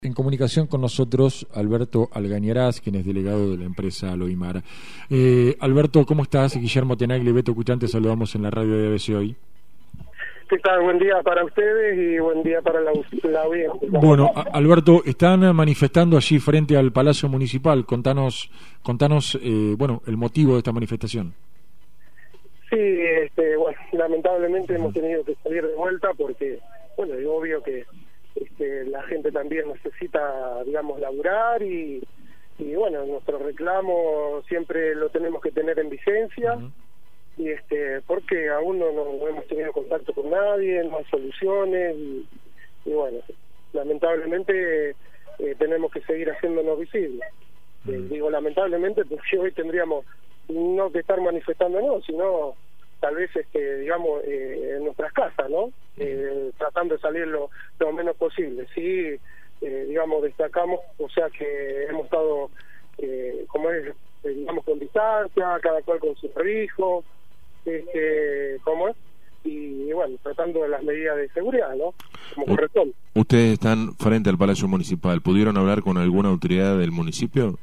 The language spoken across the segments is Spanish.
En comunicación con nosotros, Alberto Algañarás, quien es delegado de la empresa Loimar. Alberto, ¿cómo estás? Guillermo Tenagli y Beto Cuchán, te saludamos en la radio de ABC Hoy. ¿Qué tal? Buen día para ustedes y buen día para la audiencia. Bueno, Alberto, están manifestando allí frente al Palacio Municipal. Contanos, bueno, el motivo de esta manifestación. Sí, bueno, lamentablemente hemos tenido que salir de vuelta porque, bueno, es obvio que la gente también necesita, digamos, laburar y bueno, nuestro reclamo siempre lo tenemos que tener en vigencia. Y porque aún no hemos tenido contacto con nadie, no hay soluciones y bueno, lamentablemente tenemos que seguir haciéndonos visibles. Digo lamentablemente porque hoy tendríamos no que estar manifestándonos, sino tal vez digamos en nuestras casas, ¿no? Tratando de salir lo menos posible. Sí, digamos, destacamos, o sea que hemos estado digamos, con distancia, cada cual con su barbijo, ¿cómo es? Y bueno, tratando de las medidas de seguridad, ¿no? Como corresponde. Ustedes están frente al Palacio Municipal. ¿Pudieron hablar con alguna autoridad del municipio?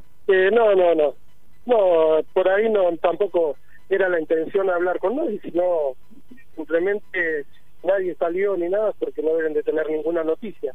No, por ahí no, tampoco era la intención hablar con nadie, sino simplemente nadie salió ni nada porque no deben de tener ninguna noticia.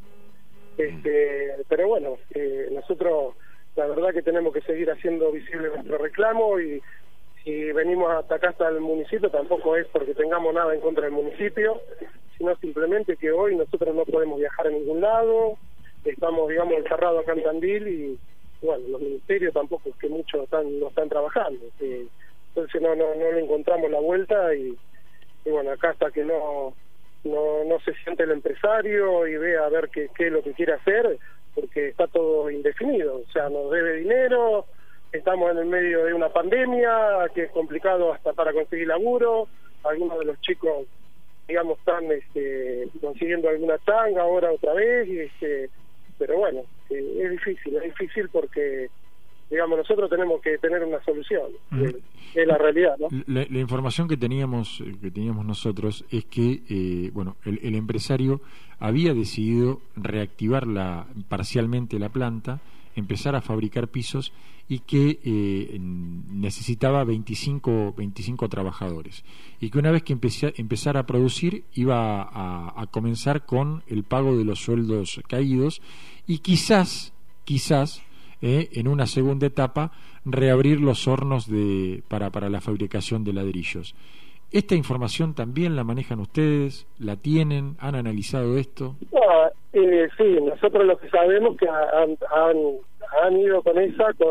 Pero bueno, nosotros la verdad que tenemos que seguir haciendo visible nuestro reclamo y si venimos hasta acá, hasta el municipio, tampoco es porque tengamos nada en contra del municipio, sino simplemente que hoy nosotros no podemos viajar a ningún lado, estamos, digamos, encerrados acá en Tandil y bueno, los ministerios tampoco es que muchos no están trabajando, entonces no le encontramos la vuelta y bueno, acá hasta que no se siente el empresario y vea a ver qué es lo que quiere hacer, porque está todo indefinido, o sea, nos debe dinero, estamos en el medio de una pandemia que es complicado hasta para conseguir laburo, algunos de los chicos, digamos, están consiguiendo alguna tanga ahora otra vez, pero bueno, es difícil porque, digamos, nosotros tenemos que tener una solución, es la realidad, ¿no? La información que teníamos nosotros es que, bueno, el empresario había decidido reactivar parcialmente la planta, empezar a fabricar pisos y que necesitaba 25 trabajadores y que una vez que empezara a producir iba a comenzar con el pago de los sueldos caídos y quizás en una segunda etapa reabrir los hornos para la fabricación de ladrillos. ¿Esta información también la manejan ustedes? ¿La tienen? ¿Han analizado esto? Sí, nosotros lo que sabemos que han ido con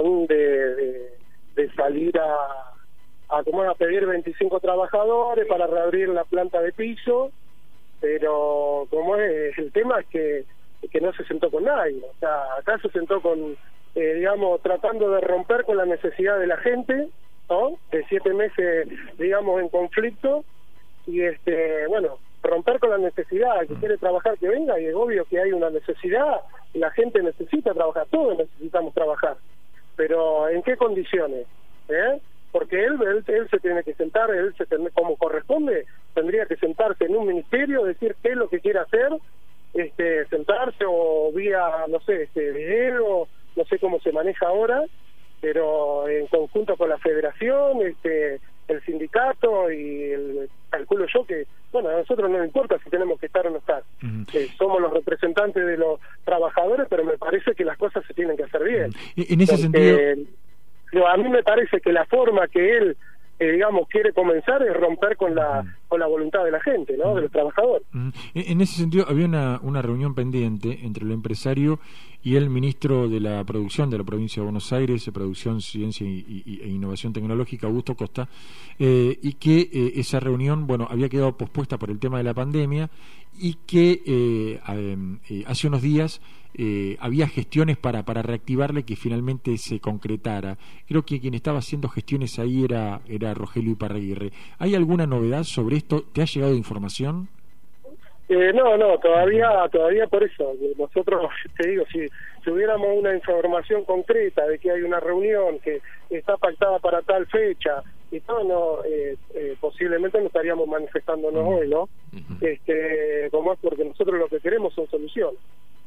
de salir a pedir 25 trabajadores para reabrir la planta de piso, pero como es el tema es que no se sentó con nadie, o sea, acá se sentó con, digamos, tratando de romper con la necesidad de la gente, ¿no? De 7 meses, digamos, en conflicto y bueno, romper con la necesidad, que quiere trabajar que venga, y es obvio que hay una necesidad, la gente necesita trabajar, todos necesitamos trabajar, pero ¿en qué condiciones? Porque él se tiene que sentar, como corresponde, tendría que sentarse en un ministerio, decir qué es lo que quiere hacer, sentarse o vía, no sé, video, no sé cómo se maneja ahora, pero en conjunto con la federación, el sindicato y calculo yo que, bueno, a nosotros no nos importa si tenemos que estar o no estar. Somos los representantes de los trabajadores, pero me parece que las cosas se tienen que hacer bien. En ese sentido, a mí me parece que la forma que él, digamos, quiere comenzar es romper con la voluntad de la gente, ¿no? De los trabajadores. En ese sentido, había una reunión pendiente entre el empresario y el ministro de la Producción de la provincia de Buenos Aires, Producción, Ciencia e Innovación Tecnológica, Augusto Costa, y que esa reunión, bueno, había quedado pospuesta por el tema de la pandemia y que hace unos días había gestiones para reactivarle que finalmente se concretara. Creo que quien estaba haciendo gestiones ahí era Rogelio Iparraguirre. ¿Hay alguna novedad sobre esto? ¿Te ha llegado información? No, todavía por eso. Nosotros, te digo, si tuviéramos una información concreta de que hay una reunión que está pactada para tal fecha y todo, posiblemente no estaríamos manifestándonos hoy, ¿no? Como es porque nosotros lo que queremos son soluciones.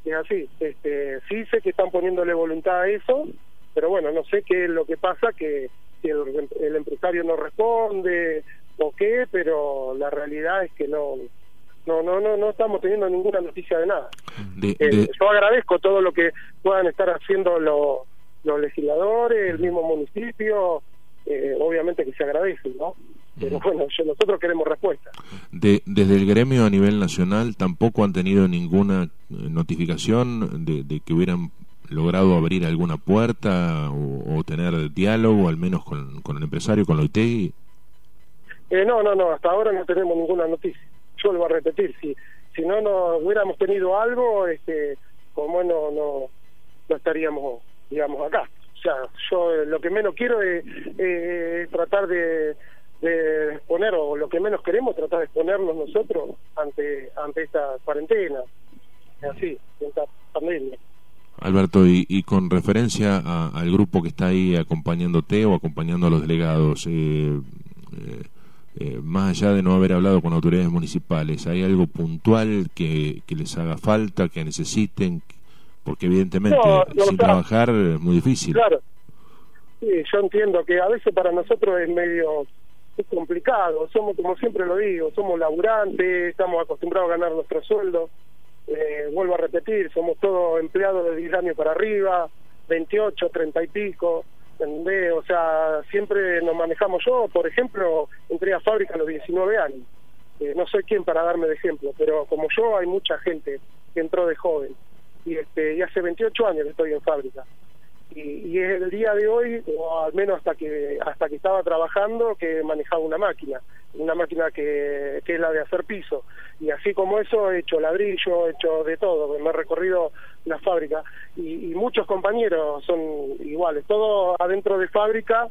es así. Sí sé que están poniéndole voluntad a eso, pero bueno, no sé qué es lo que pasa, que si el empresario no responde o qué, pero la realidad es que no estamos teniendo ninguna noticia de nada. Yo agradezco todo lo que puedan estar haciendo los legisladores, el mismo municipio, obviamente que se agradece, ¿no? Pero bueno, nosotros queremos respuesta. Desde el gremio a nivel nacional tampoco han tenido ninguna notificación de que hubieran logrado abrir alguna puerta o tener diálogo, al menos con el empresario, con Loitegui. No, hasta ahora no tenemos ninguna noticia. Yo lo voy a repetir, si no hubiéramos tenido algo, como no estaríamos, digamos, acá. O sea, yo lo que menos quiero es tratar de exponer, o lo que menos queremos, tratar de exponernos nosotros ante esta cuarentena, así, esta pandemia. Alberto, y con referencia al grupo que está ahí acompañándote o acompañando a los delegados, más allá de no haber hablado con autoridades municipales, ¿hay algo puntual que les haga falta, que necesiten? Porque evidentemente sin trabajar es muy difícil. Claro, sí, yo entiendo que a veces para nosotros es complicado, somos, como siempre lo digo, somos laburantes, estamos acostumbrados a ganar nuestro sueldo, vuelvo a repetir, somos todos empleados de 10 años para arriba, 28, 30 y pico, ¿entendés? O sea, siempre nos manejamos. Yo, por ejemplo, entré a fábrica a los 19 años, no soy quien para darme de ejemplo, pero como yo hay mucha gente que entró de joven, y hace 28 años que estoy en fábrica. Y es el día de hoy, o al menos hasta que estaba trabajando, que manejaba una máquina que es la de hacer piso, y así como eso he hecho ladrillo, he hecho de todo, me he recorrido la fábrica, y muchos compañeros son iguales, todos adentro de fábrica,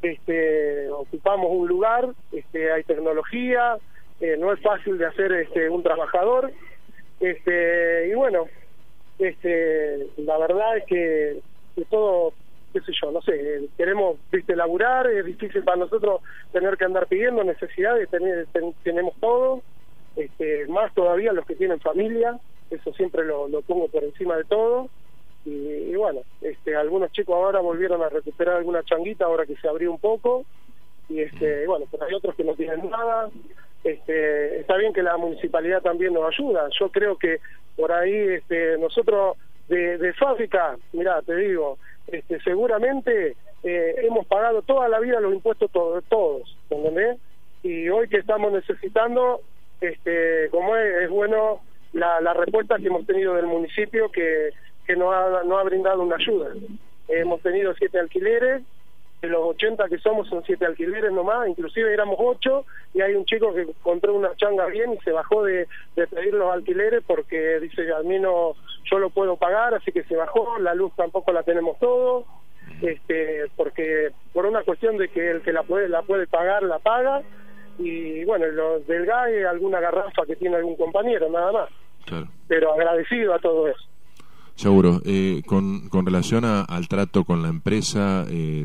ocupamos un lugar, hay tecnología, no es fácil de hacer un trabajador, y bueno, la verdad es que todo, qué sé yo, no sé, queremos, laburar, es difícil para nosotros tener que andar pidiendo necesidades, tenemos todo, más todavía los que tienen familia, eso siempre lo pongo por encima de todo, y bueno, algunos chicos ahora volvieron a recuperar alguna changuita ahora que se abrió un poco, y bueno, pero hay otros que no tienen nada. Está bien que la municipalidad también nos ayuda, yo creo que por ahí nosotros de fábrica, mirá, te digo, seguramente hemos pagado toda la vida los impuestos todos, ¿entendés? Y hoy que estamos necesitando, como es bueno la respuesta que hemos tenido del municipio que nos ha brindado una ayuda. Hemos tenido 7 alquileres, de los 80 que somos son 7 alquileres nomás, inclusive éramos 8 y hay un chico que compró una changa bien y se bajó de pedir los alquileres porque dice, a mí no, yo lo puedo pagar, así que se bajó, la luz tampoco la tenemos todo, porque por una cuestión de que el que la puede pagar, la paga, y bueno, los del gas, alguna garrafa que tiene algún compañero, nada más. Claro. Pero agradecido a todo eso. Seguro. Con relación al trato con la empresa,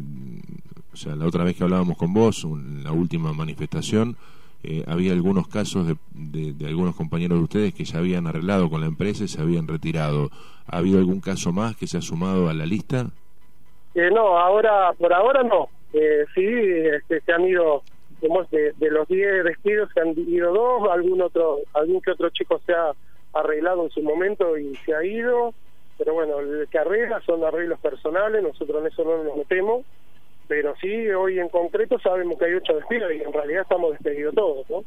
o sea, la otra vez que hablábamos con vos, la última manifestación, había algunos casos de algunos compañeros de ustedes que ya habían arreglado con la empresa y se habían retirado. ¿Ha habido algún caso más que se ha sumado a la lista? No, por ahora no. Sí, se han ido, como de los 10 despidos se han ido 2, algún que otro chico se ha arreglado en su momento y se ha ido. Pero bueno, el que arregla son arreglos personales, nosotros en eso no nos metemos, pero sí, hoy en concreto sabemos que hay 8 despidos y en realidad estamos despedidos todos, ¿no?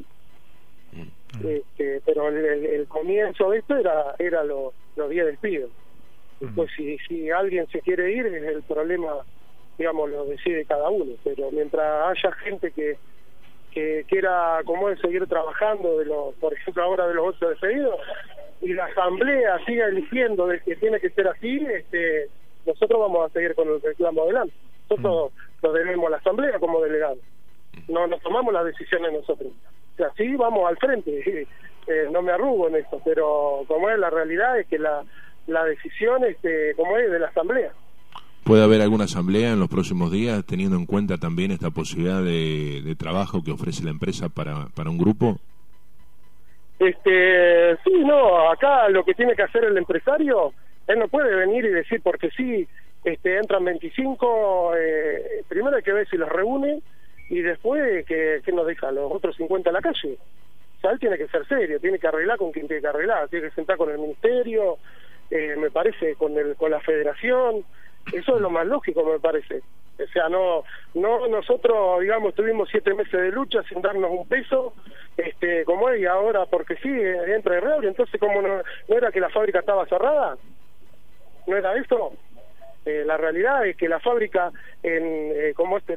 Pero el comienzo de esto era los 10 despidos. Después si alguien se quiere ir, es el problema, digamos, lo decide cada uno, pero mientras haya gente que quiera, como es, seguir trabajando, por ejemplo ahora de los 8 despedidos, y la asamblea siga eligiendo de que tiene que ser así, nosotros vamos a seguir con el reclamo adelante. Nosotros lo debemos a la asamblea como delegados, no nos tomamos las decisiones nosotros, o sea, sí vamos al frente, no me arrugo en eso, pero como es, la realidad es que la decisión como es de la asamblea. ¿Puede haber alguna asamblea en los próximos días teniendo en cuenta también esta posibilidad de trabajo que ofrece la empresa para un grupo? Sí, no, acá lo que tiene que hacer el empresario, él no puede venir y decir porque sí, entran 25, primero hay que ver si los reúne y después que nos deja los otros 50 en la calle. O sea, él tiene que ser serio, tiene que arreglar con quien tiene que arreglar, tiene que sentar con el ministerio, me parece, con la federación. Eso es lo más lógico, me parece. O sea, no nosotros, digamos, tuvimos 7 meses de lucha sin darnos un peso, como es, y ahora porque sí, entra y reabre. Entonces, ¿cómo no era que la fábrica estaba cerrada? ¿No era eso? La realidad es que la fábrica, en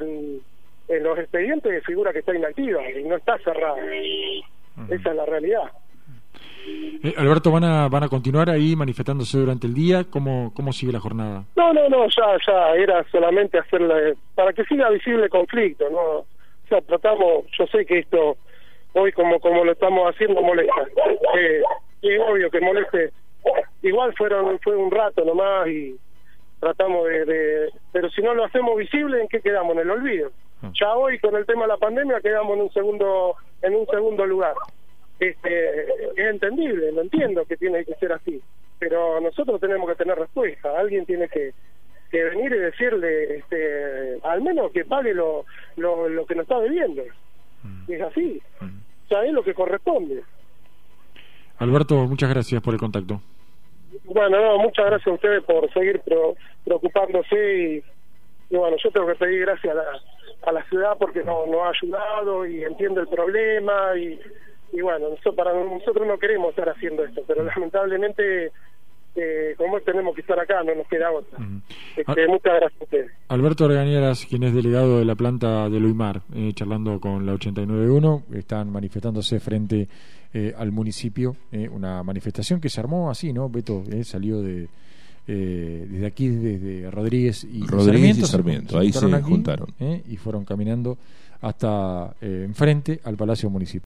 los expedientes, figura que está inactiva y no está cerrada. Esa es la realidad. Alberto, ¿van a continuar ahí manifestándose durante el día? ¿Cómo sigue la jornada? No, ya era solamente hacerla para que siga visible el conflicto, ¿no? O sea, tratamos, yo sé que esto hoy como lo estamos haciendo molesta, es obvio que moleste, igual fue un rato nomás y tratamos pero si no lo hacemos visible, ¿en qué quedamos? En el olvido. Ya hoy con el tema de la pandemia quedamos en un segundo lugar. Es entendible, lo entiendo que tiene que ser así, pero nosotros tenemos que tener respuesta. Alguien tiene que venir y decirle, al menos que pague lo que nos está debiendo. Es así, o sea, es lo que corresponde. Alberto, muchas gracias por el contacto. Bueno, muchas gracias a ustedes por seguir preocupándose y bueno, yo tengo que pedir gracias a la ciudad porque nos ha ayudado y entiende el problema y bueno, nosotros no queremos estar haciendo esto, pero lamentablemente como tenemos que estar acá, no nos queda otra. Muchas gracias a ustedes. Alberto Organieras, quien es delegado de la planta de Luimar, charlando con la 89.1, están manifestándose frente al municipio, una manifestación que se armó así, ¿no? Beto salió desde aquí, desde Rodríguez y Sarmiento, ahí se juntaron y fueron caminando hasta enfrente al Palacio Municipal.